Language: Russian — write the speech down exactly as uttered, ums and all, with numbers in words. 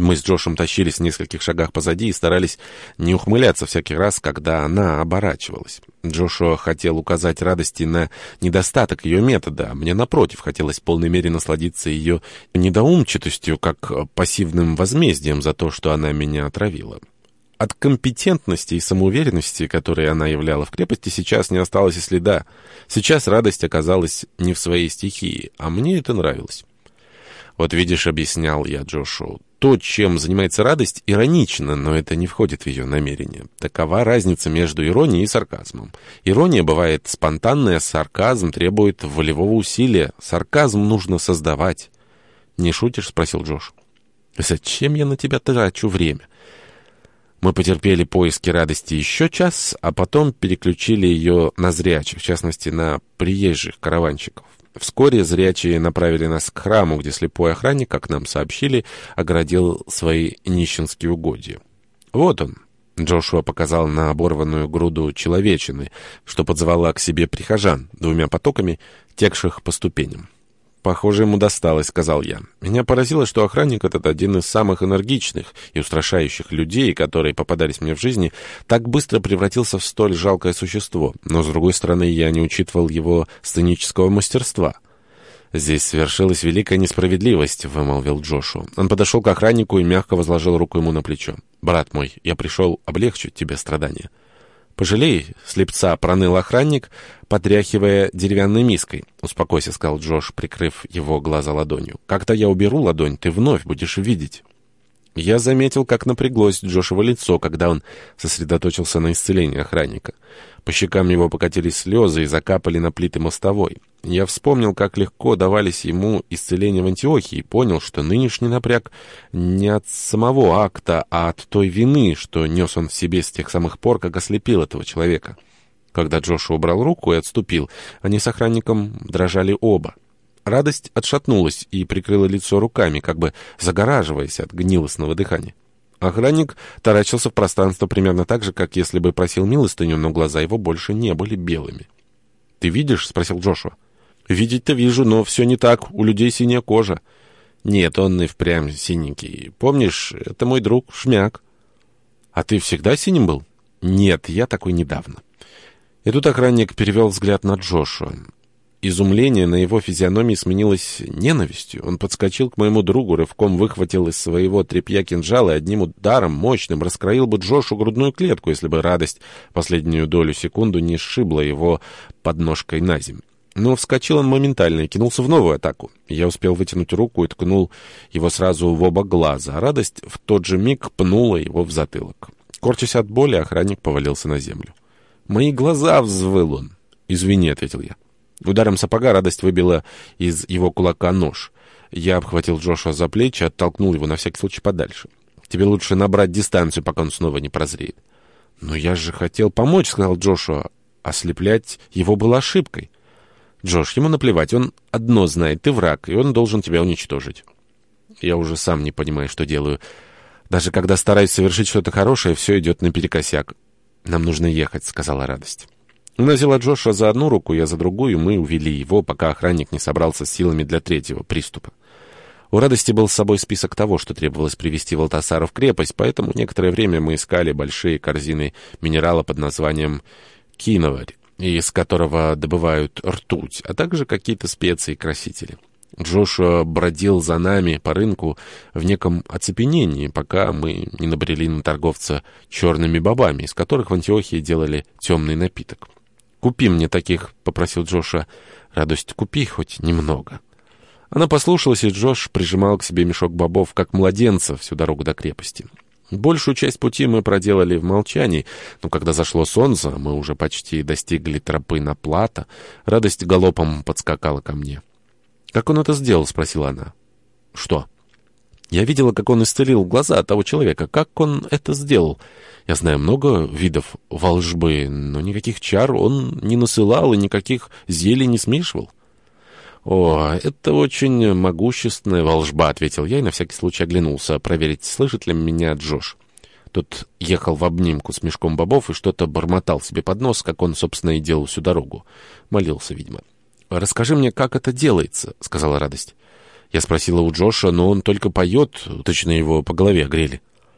Мы с Джошем тащились в нескольких шагах позади и старались не ухмыляться всякий раз, когда она оборачивалась. Джошуа хотел указать радости на недостаток ее метода, а мне, напротив, хотелось в полной мере насладиться ее недоумчатостью, как пассивным возмездием за то, что она меня отравила. От компетентности и самоуверенности, которые она являла в крепости, сейчас не осталось и следа. Сейчас радость оказалась не в своей стихии, а мне это нравилось. «Вот видишь», — объяснял я Джошу, — «то, чем занимается радость, иронично, но это не входит в ее намерение. Такова разница между иронией и сарказмом. Ирония бывает спонтанная, сарказм требует волевого усилия. Сарказм нужно создавать». «Не шутишь?» — спросил Джош. «Зачем я на тебя трачу время?» Мы потерпели поиски радости еще час, а потом переключили ее на зрячих, в частности, на приезжих караванщиков. Вскоре зрячие направили нас к храму, где слепой охранник, как нам сообщили, оградил свои нищенские угодья. «Вот он», — Джошуа показал на оборванную груду человечины, что подзывала к себе прихожан, двумя потоками, текших по ступеням. «Похоже, ему досталось», — сказал я. Меня поразило, что охранник этот один из самых энергичных и устрашающих людей, которые попадались мне в жизни, так быстро превратился в столь жалкое существо. Но, с другой стороны, я не учитывал его сценического мастерства. «Здесь совершилась великая несправедливость», — вымолвил Джошуа. Он подошел к охраннику и мягко возложил руку ему на плечо. «Брат мой, я пришел облегчить тебе страдания». «Пожалей слепца», — проныл охранник, потряхивая деревянной миской. «Успокойся», — сказал Джош, прикрыв его глаза ладонью. «Когда я уберу ладонь, ты вновь будешь видеть». Я заметил, как напряглось Джошево лицо, когда он сосредоточился на исцелении охранника. По щекам его покатились слезы и закапали на плиты мостовой. Я вспомнил, как легко давались ему исцеления в Антиохии, и понял, что нынешний напряг не от самого акта, а от той вины, что нес он в себе с тех самых пор, как ослепил этого человека. Когда Джошуа убрал руку и отступил, они с охранником дрожали оба. Радость отшатнулась и прикрыла лицо руками, как бы загораживаясь от гнилостного дыхания. Охранник таращился в пространство примерно так же, как если бы просил милостыню, но глаза его больше не были белыми. «Ты видишь?» — спросил Джошуа. «Видеть-то вижу, но все не так. У людей синяя кожа». «Нет, он и впрямь синенький. Помнишь, это мой друг Шмяк». «А ты всегда синим был?» «Нет, я такой недавно». И тут охранник перевел взгляд на Джошуа. Изумление на его физиономии сменилось ненавистью. Он подскочил к моему другу, рывком выхватил из своего тряпья кинжал и одним ударом, мощным, раскроил бы Джошу грудную клетку, если бы радость последнюю долю секунду не сшибла его подножкой на землю. Но вскочил он моментально и кинулся в новую атаку. Я успел вытянуть руку и ткнул его сразу в оба глаза, а радость в тот же миг пнула его в затылок. Корчась от боли, охранник повалился на землю. «Мои глаза!» — взвыл он. «Извини», — ответил я. Ударом сапога радость выбила из его кулака нож. Я обхватил Джошуа за плечи и оттолкнул его на всякий случай подальше. «Тебе лучше набрать дистанцию, пока он снова не прозреет». «Но я же хотел помочь», — сказал Джошуа. Ослеплять его было ошибкой. «Джош, ему наплевать, он одно знает, ты враг, и он должен тебя уничтожить». Я уже сам не понимаю, что делаю. Даже когда стараюсь совершить что-то хорошее, все идет наперекосяк. «Нам нужно ехать», — сказала радость. Она взяла Джоша за одну руку, я за другую, и мы увели его, пока охранник не собрался с силами для третьего приступа. У радости был с собой список того, что требовалось привезти Валтасара в крепость, поэтому некоторое время мы искали большие корзины минерала под названием киноварь, из которого добывают ртуть, а также какие-то специи и красители. Джошуа бродил за нами по рынку в неком оцепенении, пока мы не набрели на торговца черными бобами, из которых в Антиохии делали темный напиток. «Купи мне таких», — попросил Джоша. «Радость, купи хоть немного». Она послушалась, и Джош прижимал к себе мешок бобов, как младенца, всю дорогу до крепости. Большую часть пути мы проделали в молчании, но когда зашло солнце, мы уже почти достигли тропы на плато, радость галопом подскакала ко мне. «Как он это сделал?» — спросила она. «Что?» «Я видела, как он исцелил глаза того человека. Как он это сделал? Я знаю много видов волжбы, но никаких чар он не насылал и никаких зелий не смешивал». «О, это очень могущественная волжба», — ответил я и на всякий случай оглянулся, проверить, слышит ли меня Джош. Тот ехал в обнимку с мешком бобов и что-то бормотал себе под нос, как он, собственно, и делал всю дорогу. Молился, видимо. «Расскажи мне, как это делается», — сказала радость. Я спросила у Джоша, но он только поет, точно его по голове огрели.